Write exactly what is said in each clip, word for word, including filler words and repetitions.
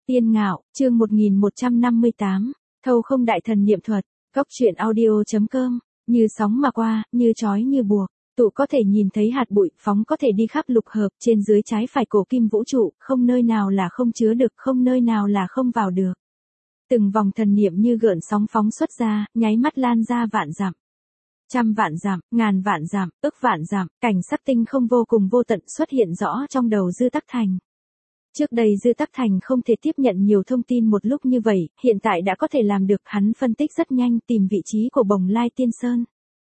Tiên Ngạo, chương một nghìn một trăm năm mươi tám, thâu không đại thần niệm thuật, góc truyện audio.com, như sóng mà qua, như chói như buộc, tụ có thể nhìn thấy hạt bụi, phóng có thể đi khắp lục hợp, trên dưới trái phải cổ kim vũ trụ, không nơi nào là không chứa được, không nơi nào là không vào được. Từng vòng thần niệm như gợn sóng phóng xuất ra, nháy mắt lan ra vạn dặm. Trăm vạn dặm, ngàn vạn dặm, ức vạn dặm, cảnh sắc tinh không vô cùng vô tận xuất hiện rõ trong đầu Dư Tắc Thành. Trước đây Dư Tắc Thành không thể tiếp nhận nhiều thông tin một lúc như vậy, hiện tại đã có thể làm được, hắn phân tích rất nhanh tìm vị trí của Bồng Lai Tiên Sơn.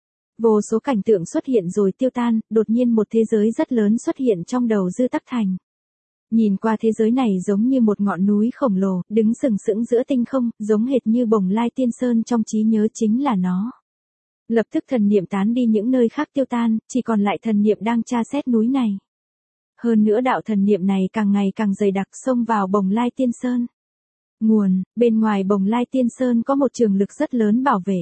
Vô số cảnh tượng xuất hiện rồi tiêu tan, đột nhiên một thế giới rất lớn xuất hiện trong đầu Dư Tắc Thành. Nhìn qua thế giới này giống như một ngọn núi khổng lồ, đứng sừng sững giữa tinh không, giống hệt như Bồng Lai Tiên Sơn trong trí nhớ chính là nó. Lập tức thần niệm tán đi những nơi khác tiêu tan, chỉ còn lại thần niệm đang tra xét núi này. Hơn nữa đạo thần niệm này càng ngày càng dày đặc xông vào Bồng Lai Tiên Sơn. Nguồn, bên ngoài Bồng Lai Tiên Sơn có một trường lực rất lớn bảo vệ.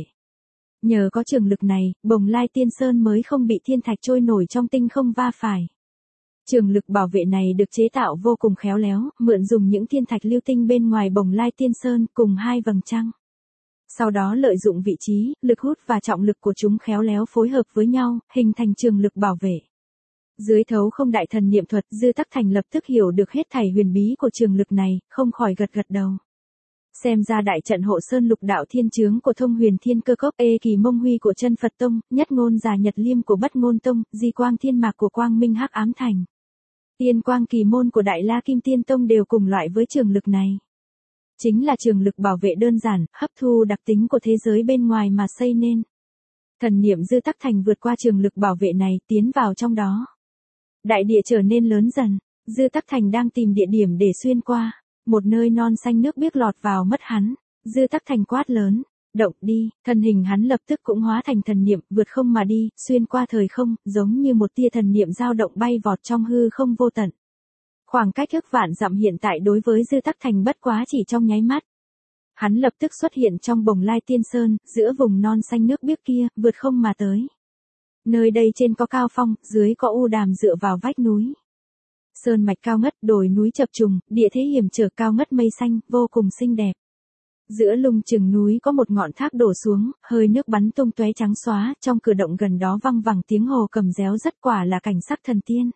Nhờ có trường lực này, Bồng Lai Tiên Sơn mới không bị thiên thạch trôi nổi trong tinh không va phải. Trường lực bảo vệ này được chế tạo vô cùng khéo léo, mượn dùng những thiên thạch lưu tinh bên ngoài Bồng Lai Tiên Sơn cùng hai vầng trăng. Sau đó lợi dụng vị trí, lực hút và trọng lực của chúng khéo léo phối hợp với nhau, hình thành trường lực bảo vệ. Dưới thấu không đại thần niệm thuật, Dư Tắc Thành lập tức hiểu được hết thảy huyền bí của trường lực này, không khỏi gật gật đầu. Xem ra đại trận hộ sơn lục đạo thiên chướng của Thông Huyền Thiên Cơ Cốc, Ê Kỳ Mông Huy của Chân Phật Tông, Nhất Ngôn Già Nhật Liêm của Bất Ngôn Tông, Di Quang Thiên Mạc của Quang Minh Hắc Ám Thành, Tiên Quang Kỳ Môn của Đại La Kim Tiên Tông đều cùng loại với trường lực này. Chính là trường lực bảo vệ đơn giản, hấp thu đặc tính của thế giới bên ngoài mà xây nên. Thần niệm Dư Tắc Thành vượt qua trường lực bảo vệ này, tiến vào trong đó. Đại địa trở nên lớn dần, Dư Tắc Thành đang tìm địa điểm để xuyên qua, một nơi non xanh nước biếc lọt vào mất hắn, Dư Tắc Thành quát lớn, động đi, thân hình hắn lập tức cũng hóa thành thần niệm, vượt không mà đi, xuyên qua thời không, giống như một tia thần niệm dao động bay vọt trong hư không vô tận. Khoảng cách ức vạn dặm hiện tại đối với Dư Tắc Thành bất quá chỉ trong nháy mắt. Hắn lập tức xuất hiện trong Bồng Lai Tiên Sơn, giữa vùng non xanh nước biếc kia, vượt không mà tới. Nơi đây trên có cao phong, dưới có u đàm dựa vào vách núi. Sơn mạch cao ngất, đồi núi chập trùng, địa thế hiểm trở cao ngất mây xanh, vô cùng xinh đẹp. Giữa lung chừng núi có một ngọn thác đổ xuống, hơi nước bắn tung tóe trắng xóa, trong cửa động gần đó văng vẳng tiếng hồ cầm réo rất, quả là cảnh sắc thần tiên.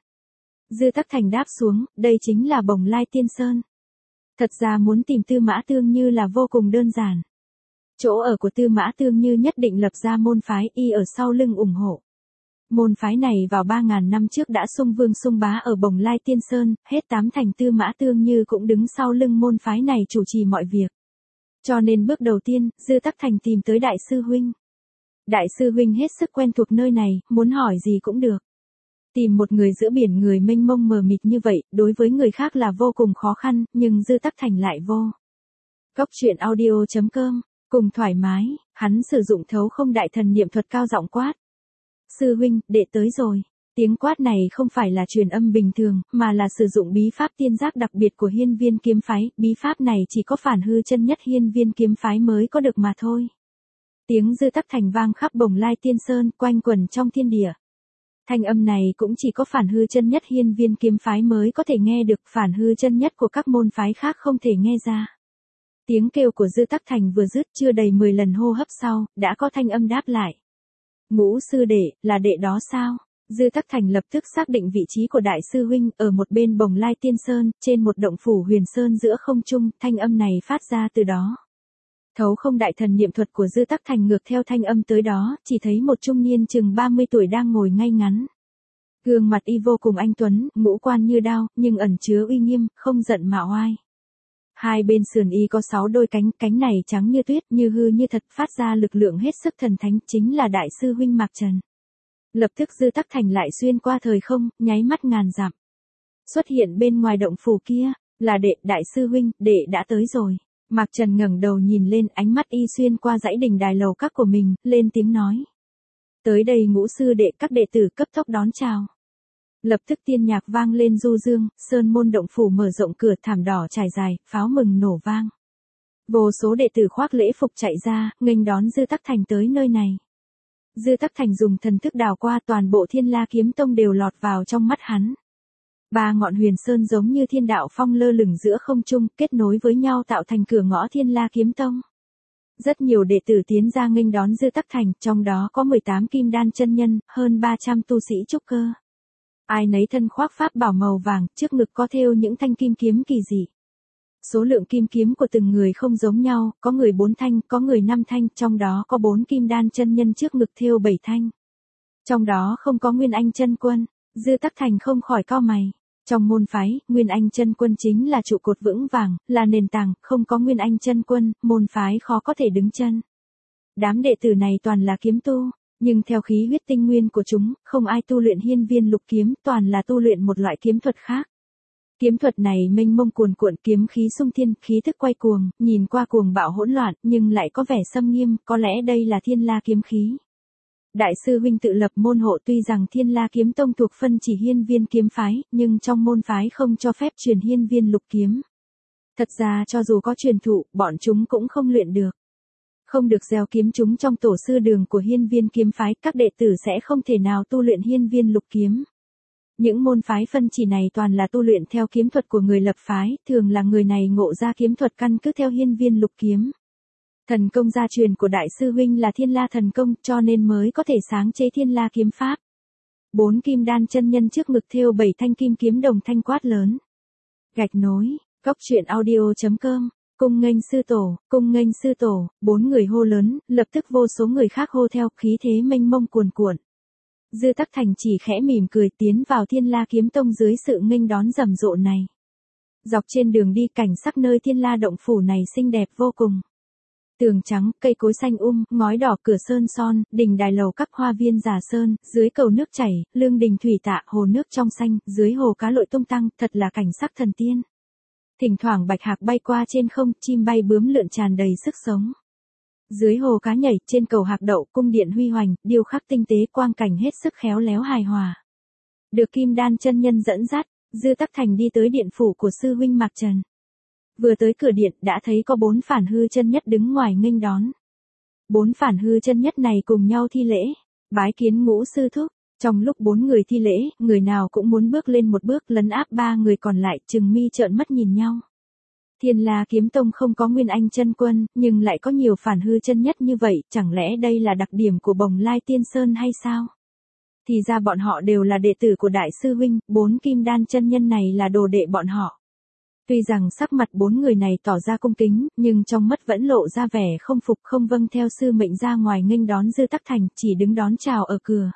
Dư Tắc Thành đáp xuống, đây chính là Bồng Lai Tiên Sơn. Thật ra muốn tìm Tư Mã Tương Như là vô cùng đơn giản. Chỗ ở của Tư Mã Tương Như nhất định lập ra môn phái, y ở sau lưng ủng hộ. Môn phái này vào ba ngàn năm trước đã xung vương xung bá ở Bồng Lai Tiên Sơn, hết tám thành Tư Mã Tương Như cũng đứng sau lưng môn phái này chủ trì mọi việc. Cho nên bước đầu tiên, Dư Tắc Thành tìm tới Đại sư huynh. Đại sư huynh hết sức quen thuộc nơi này, muốn hỏi gì cũng được. Tìm một người giữa biển người mênh mông mờ mịt như vậy, đối với người khác là vô cùng khó khăn, nhưng Dư Tắc Thành lại vô. Góc truyện audio.com, cùng thoải mái, hắn sử dụng thấu không đại thần niệm thuật cao giọng quát. Sư huynh, đệ tới rồi. Tiếng quát này không phải là truyền âm bình thường, mà là sử dụng bí pháp tiên giác đặc biệt của Hiên Viên kiếm phái, bí pháp này chỉ có Phản Hư chân nhất Hiên Viên kiếm phái mới có được mà thôi. Tiếng Dư Tắc Thành vang khắp Bồng Lai Tiên Sơn, quanh quẩn trong thiên địa. Thanh âm này cũng chỉ có Phản Hư chân nhất Hiên Viên kiếm phái mới có thể nghe được, Phản Hư chân nhất của các môn phái khác không thể nghe ra. Tiếng kêu của Dư Tắc Thành vừa dứt, chưa đầy mười lần hô hấp sau, đã có thanh âm đáp lại. Ngũ sư đệ, là đệ đó sao? Dư Tắc Thành lập tức xác định vị trí của đại sư huynh, ở một bên Bồng Lai Tiên Sơn, trên một động phủ huyền sơn giữa không trung, thanh âm này phát ra từ đó. Thấu không đại thần niệm thuật của Dư Tắc Thành ngược theo thanh âm tới đó, chỉ thấy một trung niên chừng ba mươi tuổi đang ngồi ngay ngắn. Gương mặt y vô cùng anh tuấn, ngũ quan như đao, nhưng ẩn chứa uy nghiêm, không giận mà oai. Hai bên sườn y có sáu đôi cánh, cánh này trắng như tuyết, như hư như thật, phát ra lực lượng hết sức thần thánh, chính là đại sư huynh Mạc Trần. Lập tức Dư Tắc Thành lại xuyên qua thời không, nháy mắt ngàn dặm. Xuất hiện bên ngoài động phủ kia, là đệ, đại sư huynh, đệ đã tới rồi. Mạc Trần ngẩng đầu nhìn lên, ánh mắt y xuyên qua dãy đình đài lầu các của mình, lên tiếng nói. Tới đây ngũ sư đệ, các đệ tử cấp tốc đón chào. Lập tức tiên nhạc vang lên du dương, sơn môn động phủ mở rộng cửa, thảm đỏ trải dài, pháo mừng nổ vang. Vô số đệ tử khoác lễ phục chạy ra, nghênh đón Dư Tắc Thành tới nơi này. Dư Tắc Thành dùng thần thức đào qua, toàn bộ Thiên La Kiếm Tông đều lọt vào trong mắt hắn. Ba ngọn huyền sơn giống như thiên đạo phong lơ lửng giữa không trung, kết nối với nhau tạo thành cửa ngõ Thiên La Kiếm Tông. Rất nhiều đệ tử tiến ra nghênh đón Dư Tắc Thành, trong đó có mười tám kim đan chân nhân, hơn ba trăm tu sĩ trúc cơ. Ai nấy thân khoác pháp bảo màu vàng, trước ngực có thêu những thanh kim kiếm kỳ dị. Số lượng kim kiếm của từng người không giống nhau, có người bốn thanh, có người năm thanh, trong đó có bốn kim đan chân nhân trước ngực thêu bảy thanh. Trong đó không có Nguyên Anh chân quân, Dư Tắc Thành không khỏi cau mày. Trong môn phái, Nguyên Anh chân quân chính là trụ cột vững vàng, là nền tảng, không có Nguyên Anh chân quân, môn phái khó có thể đứng chân. Đám đệ tử này toàn là kiếm tu, nhưng theo khí huyết tinh nguyên của chúng, không ai tu luyện hiên viên lục kiếm, toàn là tu luyện một loại kiếm thuật khác. Kiếm thuật này mênh mông cuồn cuộn, kiếm khí xung thiên, khí thức quay cuồng, nhìn qua cuồng bạo hỗn loạn, nhưng lại có vẻ xâm nghiêm, có lẽ đây là Thiên La kiếm khí. Đại sư huynh tự lập môn hộ, tuy rằng Thiên La Kiếm Tông thuộc phân chỉ hiên viên kiếm phái, nhưng trong môn phái không cho phép truyền hiên viên lục kiếm. Thật ra cho dù có truyền thụ, bọn chúng cũng không luyện được. Không được gieo kiếm chúng trong tổ sư đường của hiên viên kiếm phái, các đệ tử sẽ không thể nào tu luyện hiên viên lục kiếm. Những môn phái phân chỉ này toàn là tu luyện theo kiếm thuật của người lập phái, thường là người này ngộ ra kiếm thuật căn cứ theo hiên viên lục kiếm. Thần công gia truyền của đại sư huynh là Thiên La thần công, cho nên mới có thể sáng chế Thiên La kiếm pháp. Bốn kim đan chân nhân trước ngực thêu bảy thanh kim kiếm đồng thanh quát lớn. Gạch nối, cóc truyện audio chấm com, cung nghênh sư tổ, cung nghênh sư tổ, bốn người hô lớn, lập tức vô số người khác hô theo, khí thế mênh mông cuồn cuộn. Dư Tắc Thành chỉ khẽ mỉm cười tiến vào Thiên La kiếm tông dưới sự nghênh đón rầm rộ này. Dọc trên đường đi, cảnh sắc nơi Thiên La động phủ này xinh đẹp vô cùng. Tường trắng, cây cối xanh um, ngói đỏ, cửa sơn son, đình đài lầu các, hoa viên giả sơn, dưới cầu nước chảy, lương đình thủy tạ, hồ nước trong xanh, dưới hồ cá lội tung tăng, thật là cảnh sắc thần tiên. Thỉnh thoảng bạch hạc bay qua trên không, chim bay bướm lượn tràn đầy sức sống. Dưới hồ cá nhảy, trên cầu hạc đậu, cung điện huy hoành, điêu khắc tinh tế, quang cảnh hết sức khéo léo hài hòa. Được kim đan chân nhân dẫn dắt, Dư Tắc Thành đi tới điện phủ của sư huynh Mạc Trần. Vừa tới cửa điện đã thấy có bốn phản hư chân nhất đứng ngoài nghênh đón. Bốn phản hư chân nhất này cùng nhau thi lễ, bái kiến ngũ sư thúc. Trong lúc bốn người thi lễ, người nào cũng muốn bước lên một bước lấn áp ba người còn lại, chừng mi trợn mắt nhìn nhau. Thiên La kiếm tông không có Nguyên Anh chân quân, nhưng lại có nhiều phản hư chân nhất như vậy, chẳng lẽ đây là đặc điểm của Bồng Lai Tiên Sơn hay sao? Thì ra bọn họ đều là đệ tử của đại sư huynh, bốn kim đan chân nhân này là đồ đệ bọn họ. Tuy rằng sắc mặt bốn người này tỏ ra cung kính, nhưng trong mắt vẫn lộ ra vẻ không phục, không vâng theo sư mệnh ra ngoài nghênh đón Dư Tắc Thành, chỉ đứng đón chào ở cửa.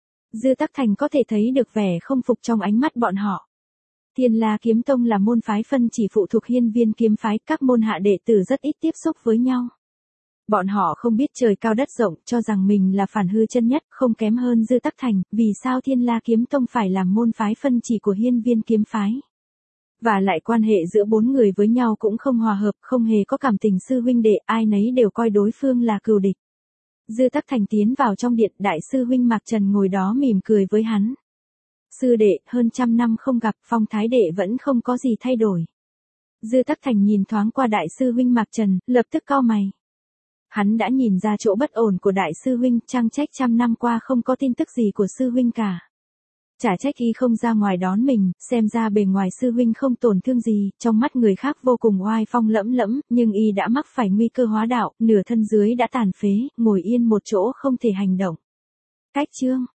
Dư Tắc Thành có thể thấy được vẻ không phục trong ánh mắt bọn họ. Thiên La kiếm tông là môn phái phân chỉ phụ thuộc hiên viên kiếm phái, các môn hạ đệ tử rất ít tiếp xúc với nhau. Bọn họ không biết trời cao đất rộng, cho rằng mình là phản hư chân nhất, không kém hơn Dư Tắc Thành, vì sao Thiên La kiếm tông phải làm môn phái phân chỉ của hiên viên kiếm phái. Và lại quan hệ giữa bốn người với nhau cũng không hòa hợp, không hề có cảm tình sư huynh đệ, ai nấy đều coi đối phương là cừu địch. Dư Tắc Thành tiến vào trong điện, đại sư huynh Mạc Trần ngồi đó mỉm cười với hắn. Sư đệ, hơn trăm năm không gặp, phong thái đệ vẫn không có gì thay đổi. Dư Tắc Thành nhìn thoáng qua đại sư huynh Mạc Trần, lập tức cau mày. Hắn đã nhìn ra chỗ bất ổn của đại sư huynh, chẳng trách trăm năm qua không có tin tức gì của sư huynh cả. Chả trách y không ra ngoài đón mình, xem ra bề ngoài sư huynh không tổn thương gì, trong mắt người khác vô cùng oai phong lẫm lẫm, nhưng y đã mắc phải nguy cơ hóa đạo, nửa thân dưới đã tàn phế, ngồi yên một chỗ không thể hành động. Cách chương